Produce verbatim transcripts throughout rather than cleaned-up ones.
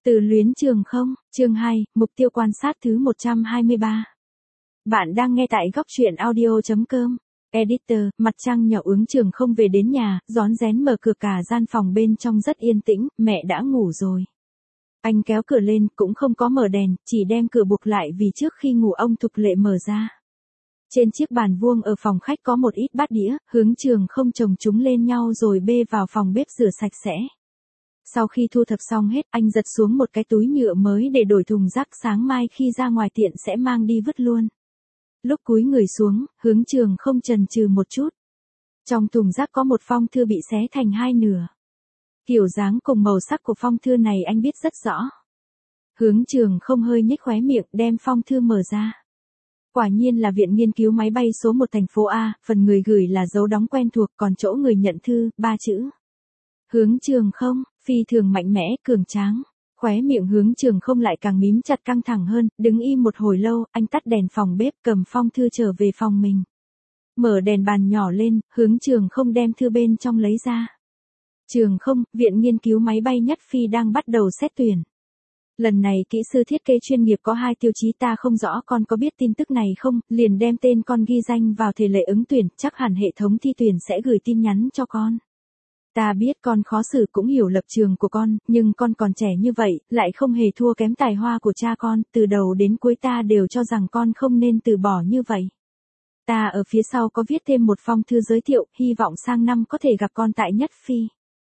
Từ luyến trường không, chương hai, mục tiêu quan sát thứ một trăm hai mươi ba. Bạn đang nghe tại góc truyện audio.com. Editor, mặt trăng nhỏ Hướng Trường không về đến nhà, rón rén mở cửa, cả gian phòng bên trong rất yên tĩnh, mẹ đã ngủ rồi. Anh kéo cửa lên, cũng không có mở đèn, chỉ đem cửa buộc lại vì trước khi ngủ ông Thục Lệ mở ra. Trên chiếc bàn vuông ở phòng khách có một ít bát đĩa, Hướng Trường không chồng chúng lên nhau rồi bê vào phòng bếp rửa sạch sẽ. Sau khi thu thập xong hết, anh giật xuống một cái túi nhựa mới để đổi thùng rác, sáng mai khi ra ngoài tiện sẽ mang đi vứt luôn. Lúc cúi người xuống, Hướng Trường không chần chừ một chút. Trong thùng rác có một phong thư bị xé thành hai nửa. Kiểu dáng cùng màu sắc của phong thư này anh biết rất rõ. Hướng Trường không hơi nhếch khóe miệng, đem phong thư mở ra. Quả nhiên là Viện Nghiên cứu Máy bay số một thành phố A, phần người gửi là dấu đóng quen thuộc, còn chỗ người nhận thư, ba chữ. Hướng Trường không, phi thường mạnh mẽ, cường tráng. Khóe miệng Hướng Trường không lại càng mím chặt, căng thẳng hơn, đứng im một hồi lâu, anh tắt đèn phòng bếp, cầm phong thư trở về phòng mình. Mở đèn bàn nhỏ lên, Hướng Trường không đem thư bên trong lấy ra. Trường không, Viện Nghiên cứu Máy bay Nhất Phi đang bắt đầu xét tuyển. Lần này kỹ sư thiết kế chuyên nghiệp có hai tiêu chí, ta không rõ con có biết tin tức này không, liền đem tên con ghi danh vào thể lệ ứng tuyển, chắc hẳn hệ thống thi tuyển sẽ gửi tin nhắn cho con. Ta biết con khó xử, cũng hiểu lập trường của con, nhưng con còn trẻ như vậy, lại không hề thua kém tài hoa của cha con, từ đầu đến cuối ta đều cho rằng con không nên từ bỏ như vậy. Ta ở phía sau có viết thêm một phong thư giới thiệu, hy vọng sang năm có thể gặp con tại Nhất Phi.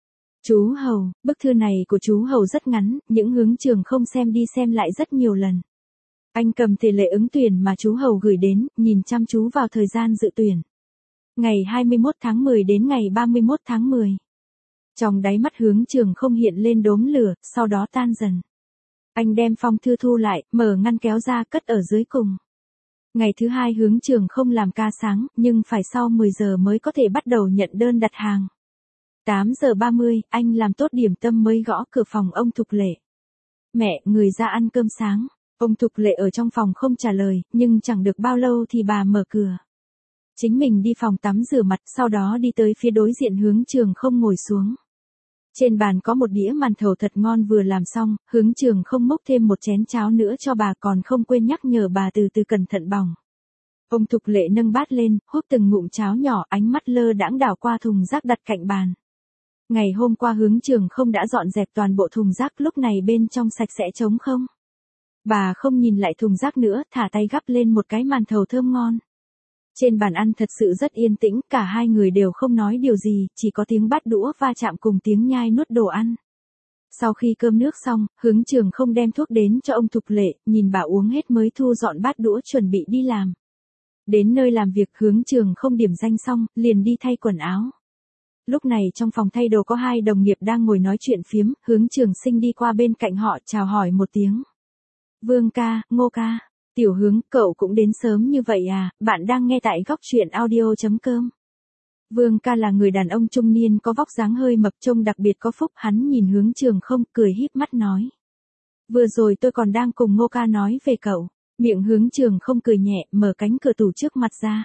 Chú Hầu, bức thư này của chú Hầu rất ngắn, những Hướng Trường không xem đi xem lại rất nhiều lần. Anh cầm tỷ lệ ứng tuyển mà chú Hầu gửi đến, nhìn chăm chú vào thời gian dự tuyển. Ngày hai mươi mốt tháng mười đến ngày ba mươi mốt tháng mười. Trong đáy mắt Hướng Trường không hiện lên đốm lửa, sau đó tan dần. Anh đem phong thư thu lại, mở ngăn kéo ra, cất ở dưới cùng. Ngày thứ hai Hướng Trường không làm ca sáng, nhưng phải sau mười giờ mới có thể bắt đầu nhận đơn đặt hàng. tám giờ ba mươi, anh làm tốt điểm tâm mới gõ cửa phòng ông Thục Lệ. Mẹ, người ra ăn cơm sáng. Ông Thục Lệ ở trong phòng không trả lời, nhưng chẳng được bao lâu thì bà mở cửa. Chính mình đi phòng tắm rửa mặt, sau đó đi tới phía đối diện Hướng Trường không ngồi xuống. Trên bàn có một đĩa màn thầu thật ngon vừa làm xong, Hướng Trường không múc thêm một chén cháo nữa cho bà, còn không quên nhắc nhở bà từ từ cẩn thận bỏng. Ông Thục Lệ nâng bát lên, húp từng ngụm cháo nhỏ, ánh mắt lơ đãng đảo qua thùng rác đặt cạnh bàn. Ngày hôm qua Hướng Trường không đã dọn dẹp toàn bộ thùng rác, lúc này bên trong sạch sẽ trống không. Bà không nhìn lại thùng rác nữa, thả tay gắp lên một cái màn thầu thơm ngon. Trên bàn ăn thật sự rất yên tĩnh, cả hai người đều không nói điều gì, chỉ có tiếng bát đũa va chạm cùng tiếng nhai nuốt đồ ăn. Sau khi cơm nước xong, Hướng Trường không đem thuốc đến cho ông Thục Lệ, nhìn bà uống hết mới thu dọn bát đũa chuẩn bị đi làm. Đến nơi làm việc Hướng Trường không điểm danh xong, liền đi thay quần áo. Lúc này trong phòng thay đồ có hai đồng nghiệp đang ngồi nói chuyện phiếm, Hướng Trường sinh đi qua bên cạnh họ chào hỏi một tiếng. Vương ca, Ngô ca. Tiểu Hướng, cậu cũng đến sớm như vậy à, bạn đang nghe tại góc truyện audio.com. Vương ca là người đàn ông trung niên có vóc dáng hơi mập, trông đặc biệt có phúc, hắn nhìn Hướng Trường không, cười híp mắt nói. Vừa rồi tôi còn đang cùng Ngô ca nói về cậu, miệng Hướng Trường không cười nhẹ, mở cánh cửa tủ trước mặt ra.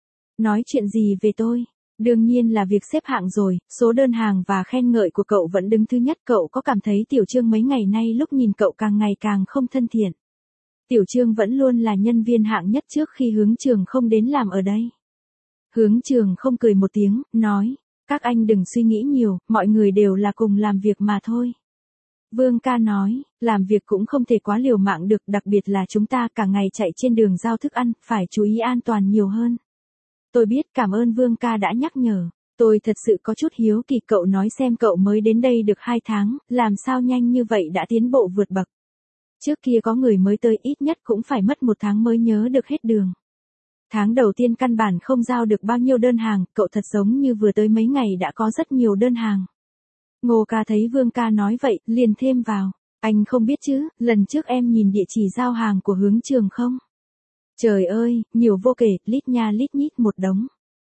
Nói chuyện gì về tôi? Đương nhiên là việc xếp hạng rồi, số đơn hàng và khen ngợi của cậu vẫn đứng thứ nhất, cậu có cảm thấy Tiểu Trương mấy ngày nay lúc nhìn cậu càng ngày càng không thân thiện? Tiểu Trương vẫn luôn là nhân viên hạng nhất trước khi Hướng Trường không đến làm ở đây. Hướng Trường không cười một tiếng, nói, các anh đừng suy nghĩ nhiều, mọi người đều là cùng làm việc mà thôi. Vương ca nói, làm việc cũng không thể quá liều mạng được, đặc biệt là chúng ta cả ngày chạy trên đường giao thức ăn, phải chú ý an toàn nhiều hơn. Tôi biết, cảm ơn Vương ca đã nhắc nhở. Tôi thật sự có chút hiếu kỳ, cậu nói xem, cậu mới đến đây được hai tháng, làm sao nhanh như vậy đã tiến bộ vượt bậc. Trước kia có người mới tới ít nhất cũng phải mất một tháng mới nhớ được hết đường. Tháng đầu tiên căn bản không giao được bao nhiêu đơn hàng, cậu thật giống như vừa tới mấy ngày đã có rất nhiều đơn hàng. Ngô ca thấy Vương ca nói vậy, liền thêm vào. Anh không biết chứ, lần trước em nhìn địa chỉ giao hàng của Hướng Trường không? Trời ơi, nhiều vô kể, lít nha lít nhít một đống.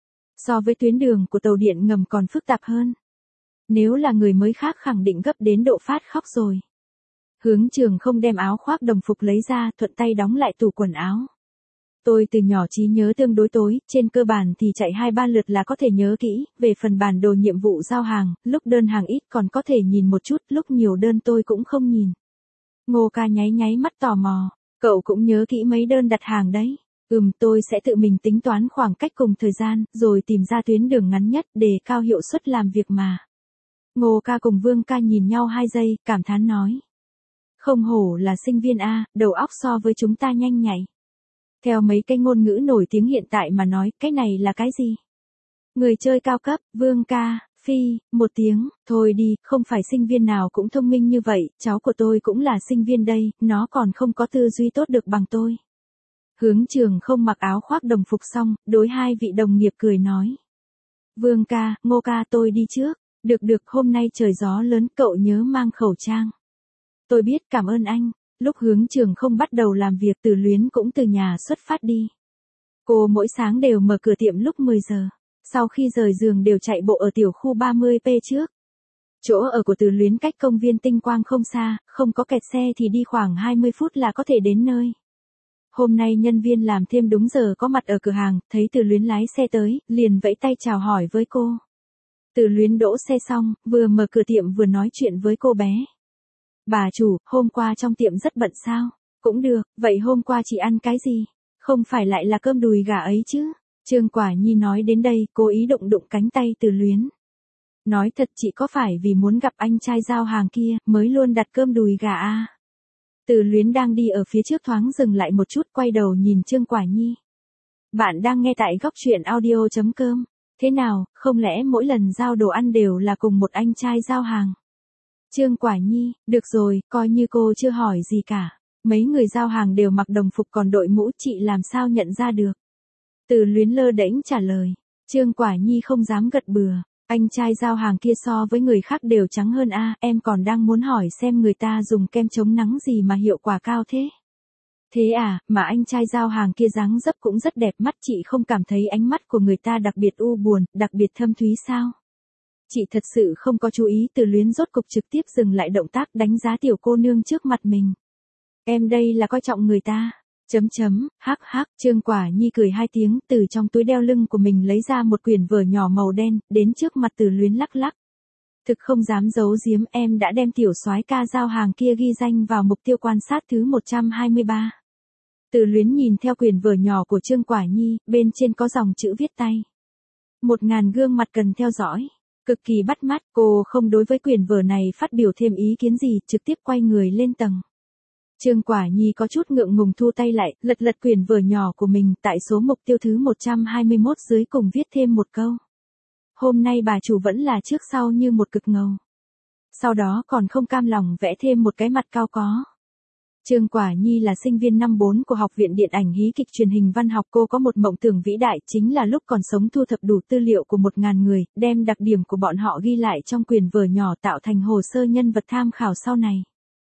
So với tuyến đường của tàu điện ngầm còn phức tạp hơn. Nếu là người mới khác khẳng định gấp đến độ phát khóc rồi. Hướng Trường không đem áo khoác đồng phục lấy ra, thuận tay đóng lại tủ quần áo. Tôi từ nhỏ trí nhớ tương đối tối, trên cơ bản thì chạy hai ba lượt là có thể nhớ kỹ, về phần bản đồ nhiệm vụ giao hàng, lúc đơn hàng ít còn có thể nhìn một chút, lúc nhiều đơn tôi cũng không nhìn. Ngô ca nháy nháy mắt tò mò. Cậu cũng nhớ kỹ mấy đơn đặt hàng đấy. Ừm, tôi sẽ tự mình tính toán khoảng cách cùng thời gian, rồi tìm ra tuyến đường ngắn nhất để cao hiệu suất làm việc mà. Ngô ca cùng Vương ca nhìn nhau hai giây, cảm thán nói. Không hổ là sinh viên A, đầu óc so với chúng ta nhanh nhạy. Theo mấy cái ngôn ngữ nổi tiếng hiện tại mà nói, cái này là cái gì? Người chơi cao cấp, Vương ca, phi, một tiếng, thôi đi, không phải sinh viên nào cũng thông minh như vậy, cháu của tôi cũng là sinh viên đây, nó còn không có tư duy tốt được bằng tôi. Hướng Trường không mặc áo khoác đồng phục xong, đối hai vị đồng nghiệp cười nói. Vương ca, Ngô ca tôi đi trước, được được hôm nay trời gió lớn cậu nhớ mang khẩu trang. Tôi biết cảm ơn anh, lúc Hướng Trường không bắt đầu làm việc Từ Luyến cũng từ nhà xuất phát đi. Cô mỗi sáng đều mở cửa tiệm lúc mười giờ, sau khi rời giường đều chạy bộ ở tiểu khu ba mươi P trước. Chỗ ở của Từ Luyến cách công viên Tinh Quang không xa, không có kẹt xe thì đi khoảng hai mươi phút là có thể đến nơi. Hôm nay nhân viên làm thêm đúng giờ có mặt ở cửa hàng, thấy Từ Luyến lái xe tới, liền vẫy tay chào hỏi với cô. Từ Luyến đỗ xe xong, vừa mở cửa tiệm vừa nói chuyện với cô bé. Bà chủ, hôm qua trong tiệm rất bận sao? Cũng được, vậy hôm qua chị ăn cái gì? Không phải lại là cơm đùi gà ấy chứ? Trương Quả Nhi nói đến đây, cố ý đụng đụng cánh tay Từ Luyến. Nói thật chị có phải vì muốn gặp anh trai giao hàng kia, mới luôn đặt cơm đùi gà à? Từ Luyến đang đi ở phía trước thoáng dừng lại một chút quay đầu nhìn Trương Quả Nhi. Bạn đang nghe tại góc truyện audio chấm com. Thế nào, không lẽ mỗi lần giao đồ ăn đều là cùng một anh trai giao hàng? Trương Quả Nhi, được rồi, coi như cô chưa hỏi gì cả. Mấy người giao hàng đều mặc đồng phục còn đội mũ chị làm sao nhận ra được? Từ Luyến lơ đễnh trả lời. Trương Quả Nhi không dám gật bừa. Anh trai giao hàng kia so với người khác đều trắng hơn a, em còn đang muốn hỏi xem người ta dùng kem chống nắng gì mà hiệu quả cao thế. Thế à, mà anh trai giao hàng kia dáng dấp cũng rất đẹp mắt, chị không cảm thấy ánh mắt của người ta đặc biệt u buồn, đặc biệt thâm thúy sao? Chị thật sự không có chú ý. Từ Luyến rốt cục trực tiếp dừng lại động tác đánh giá tiểu cô nương trước mặt mình. Em đây là coi trọng người ta. Chấm chấm, hắc hắc, Trương Quả Nhi cười hai tiếng, từ trong túi đeo lưng của mình lấy ra một quyển vở nhỏ màu đen, đến trước mặt Từ Luyến lắc lắc. Thực không dám giấu giếm, em đã đem tiểu soái ca giao hàng kia ghi danh vào mục tiêu quan sát thứ một trăm hai mươi ba. Từ Luyến nhìn theo quyển vở nhỏ của Trương Quả Nhi, bên trên có dòng chữ viết tay. Một ngàn gương mặt cần theo dõi. Cực kỳ bắt mắt, cô không đối với quyển vở này phát biểu thêm ý kiến gì, trực tiếp quay người lên tầng. Trương Quả Nhi có chút ngượng ngùng thu tay lại, lật lật quyển vở nhỏ của mình, tại số mục tiêu thứ một trăm hai mươi mốt dưới cùng viết thêm một câu. Hôm nay bà chủ vẫn là trước sau như một cực ngầu. Sau đó còn không cam lòng vẽ thêm một cái mặt cao có. Trương Quả Nhi là sinh viên năm bốn của Học viện Điện ảnh Hí kịch Truyền hình Văn học. Cô có một mộng tưởng vĩ đại, chính là lúc còn sống thu thập đủ tư liệu của một ngàn người, đem đặc điểm của bọn họ ghi lại trong quyển vở nhỏ tạo thành hồ sơ nhân vật tham khảo sau này.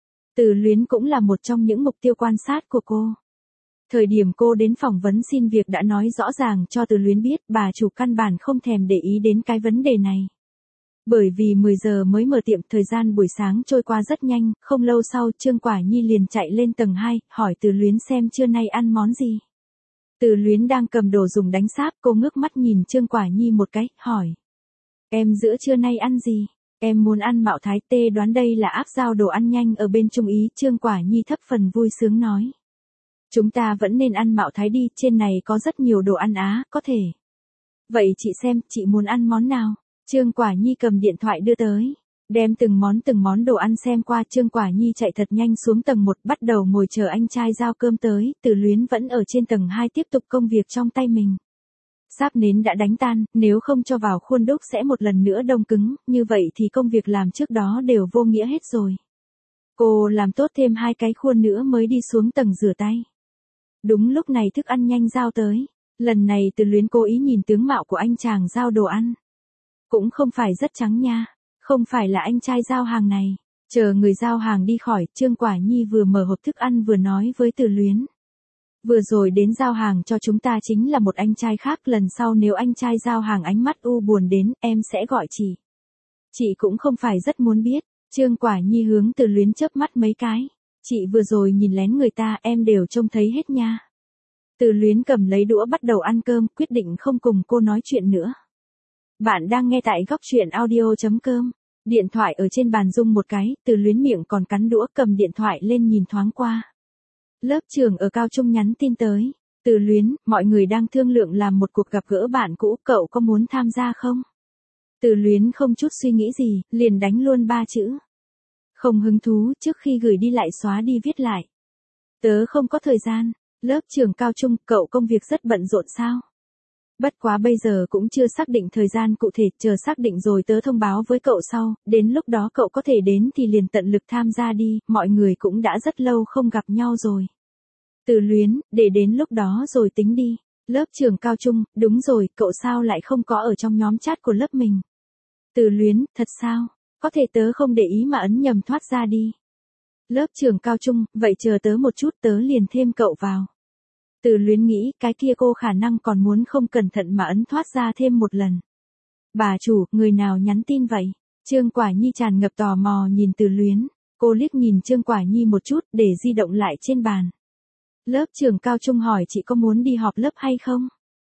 Từ Luyến cũng là một trong những mục tiêu quan sát của cô. Thời điểm cô đến phỏng vấn xin việc đã nói rõ ràng cho Từ Luyến biết bà chủ căn bản không thèm để ý đến cái vấn đề này. Bởi vì mười giờ mới mở tiệm, thời gian buổi sáng trôi qua rất nhanh, không lâu sau Trương Quả Nhi liền chạy lên tầng hai, hỏi Từ Luyến xem trưa nay ăn món gì. Từ Luyến đang cầm đồ dùng đánh sáp, cô ngước mắt nhìn Trương Quả Nhi một cái, hỏi. Em giữa trưa nay ăn gì? Em muốn ăn mạo thái, tê đoán đây là áp giao đồ ăn nhanh ở bên Trung Ý. Trương Quả Nhi thấp phần vui sướng nói. Chúng ta vẫn nên ăn mạo thái đi, trên này có rất nhiều đồ ăn Á, có thể. Vậy chị xem, chị muốn ăn món nào? Trương Quả Nhi cầm điện thoại đưa tới. Đem từng món từng món đồ ăn xem qua, Trương Quả Nhi chạy thật nhanh xuống tầng một, bắt đầu ngồi chờ anh trai giao cơm tới. Từ Luyến vẫn ở trên tầng hai tiếp tục công việc trong tay mình. Sáp nến đã đánh tan, nếu không cho vào khuôn đúc sẽ một lần nữa đông cứng, như vậy thì công việc làm trước đó đều vô nghĩa hết rồi. Cô làm tốt thêm hai cái khuôn nữa mới đi xuống tầng rửa tay. Đúng lúc này thức ăn nhanh giao tới. Lần này Từ Luyến cố ý nhìn tướng mạo của anh chàng giao đồ ăn. Cũng không phải rất trắng nha, không phải là anh trai giao hàng này. Chờ người giao hàng đi khỏi, Trương Quả Nhi vừa mở hộp thức ăn vừa nói với Từ Luyến. Vừa rồi đến giao hàng cho chúng ta chính là một anh trai khác, lần sau nếu anh trai giao hàng ánh mắt u buồn đến, em sẽ gọi chị. Chị cũng không phải rất muốn biết. Trương Quả Nhi hướng Từ Luyến chớp mắt mấy cái. Chị vừa rồi nhìn lén người ta, em đều trông thấy hết nha. Từ Luyến cầm lấy đũa bắt đầu ăn cơm, quyết định không cùng cô nói chuyện nữa. Bạn đang nghe tại góc truyện audio chấm com. Điện thoại ở trên bàn rung một cái, Từ Luyến miệng còn cắn đũa cầm điện thoại lên nhìn thoáng qua. Lớp trưởng ở cao trung nhắn tin tới. Từ Luyến, mọi người đang thương lượng làm một cuộc gặp gỡ bạn cũ, cậu có muốn tham gia không? Từ Luyến không chút suy nghĩ gì, liền đánh luôn ba chữ. Không hứng thú, trước khi gửi đi lại xóa đi viết lại. Tớ không có thời gian. Lớp trưởng cao trung, cậu công việc rất bận rộn sao? Bất quá bây giờ cũng chưa xác định thời gian cụ thể, chờ xác định rồi tớ thông báo với cậu sau, đến lúc đó cậu có thể đến thì liền tận lực tham gia đi, mọi người cũng đã rất lâu không gặp nhau rồi. Từ Luyến, để đến lúc đó rồi tính đi. Lớp trưởng cao trung, đúng rồi, cậu sao lại không có ở trong nhóm chat của lớp mình? Từ Luyến, thật sao? Có thể tớ không để ý mà ấn nhầm thoát ra đi. Lớp trưởng cao trung, vậy chờ tớ một chút tớ liền thêm cậu vào. Từ Luyến nghĩ, cái kia cô khả năng còn muốn không cẩn thận mà ấn thoát ra thêm một lần. Bà chủ, người nào nhắn tin vậy? Trương Quả Nhi tràn ngập tò mò nhìn Từ Luyến. Cô liếc nhìn Trương Quả Nhi một chút để di động lại trên bàn. Lớp trưởng cao trung hỏi chị có muốn đi họp lớp hay không?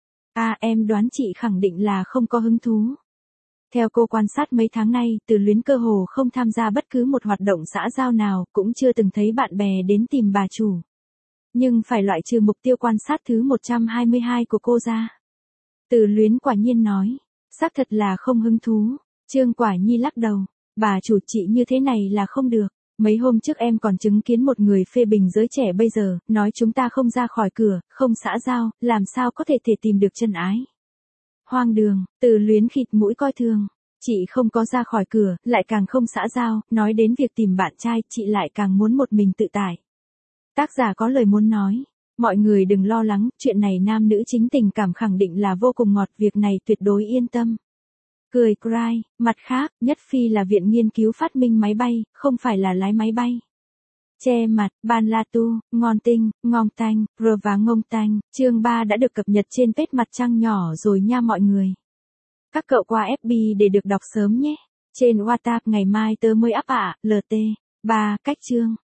À, em đoán chị khẳng định là không có hứng thú. Theo cô quan sát mấy tháng nay, Từ Luyến cơ hồ không tham gia bất cứ một hoạt động xã giao nào, cũng chưa từng thấy bạn bè đến tìm bà chủ. Nhưng phải loại trừ mục tiêu quan sát thứ một trăm hai mươi hai của cô ra. Từ Luyến quả nhiên nói, xác thật là không hứng thú. Trương Quả Nhi lắc đầu, bà chủ chị như thế này là không được. Mấy hôm trước em còn chứng kiến một người phê bình giới trẻ bây giờ, nói chúng ta không ra khỏi cửa, không xã giao, làm sao có thể thể tìm được chân ái. Hoang đường, Từ Luyến khịt mũi coi thường. Chị không có ra khỏi cửa, lại càng không xã giao, nói đến việc tìm bạn trai, chị lại càng muốn một mình tự tại. Tác giả có lời muốn nói. Mọi người đừng lo lắng, chuyện này nam nữ chính tình cảm khẳng định là vô cùng ngọt, việc này tuyệt đối yên tâm. Cười cry, mặt khác, Nhất Phi là viện nghiên cứu phát minh máy bay, không phải là lái máy bay. Che mặt, Ban La Tu, Ngon Tinh, Ngong Tanh, Rơ và Ngông Tanh, chương ba đã được cập nhật trên page Mặt Trăng nhỏ rồi nha mọi người. Các cậu qua ép bê để được đọc sớm nhé. Trên WhatsApp ngày mai tớ mới up ạ, lờ tê. ba, cách chương.